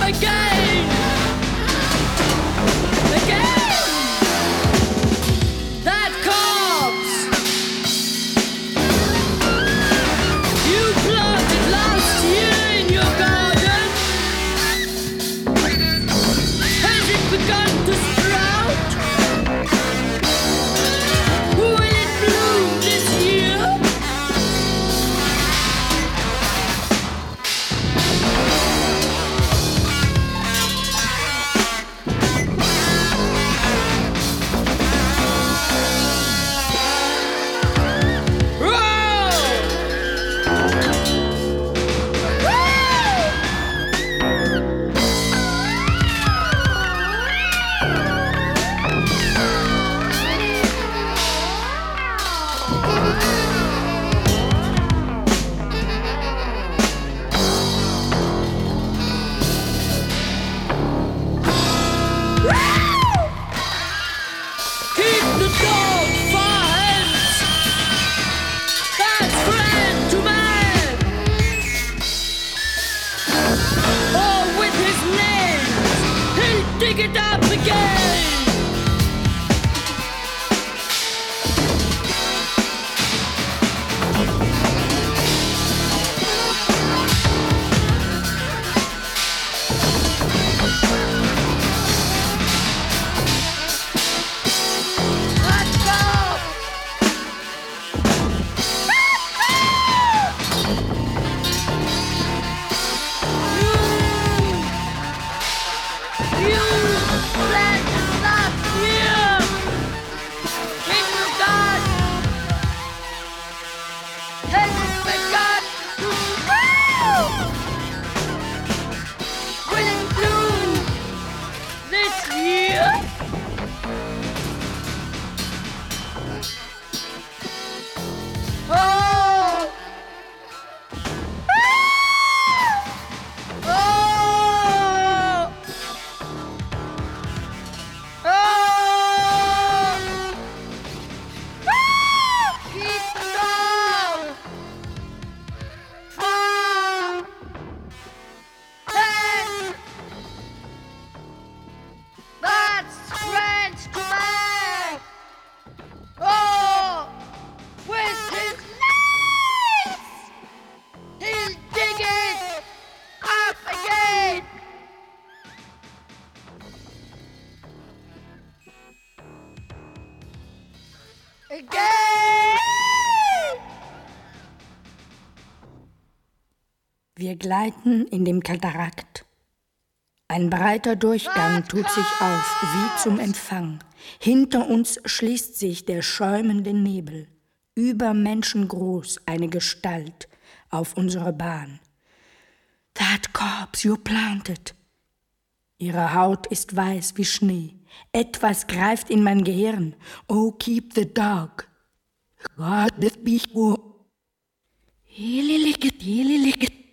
again. Again. That corpse you planted last year in your garden, has it begun to sprout? Will it bloom this year? Dig it up again! Wir gleiten in dem Katarakt. Ein breiter Durchgang tut sich auf, wie zum Empfang. Hinter uns schließt sich der schäumende Nebel. Übermenschengroß eine Gestalt auf unserer Bahn. That corpse you planted. Ihre Haut ist weiß wie Schnee. Etwas greift in mein Gehirn. Oh, keep the dog. God, this be. Hililiket, hililiket.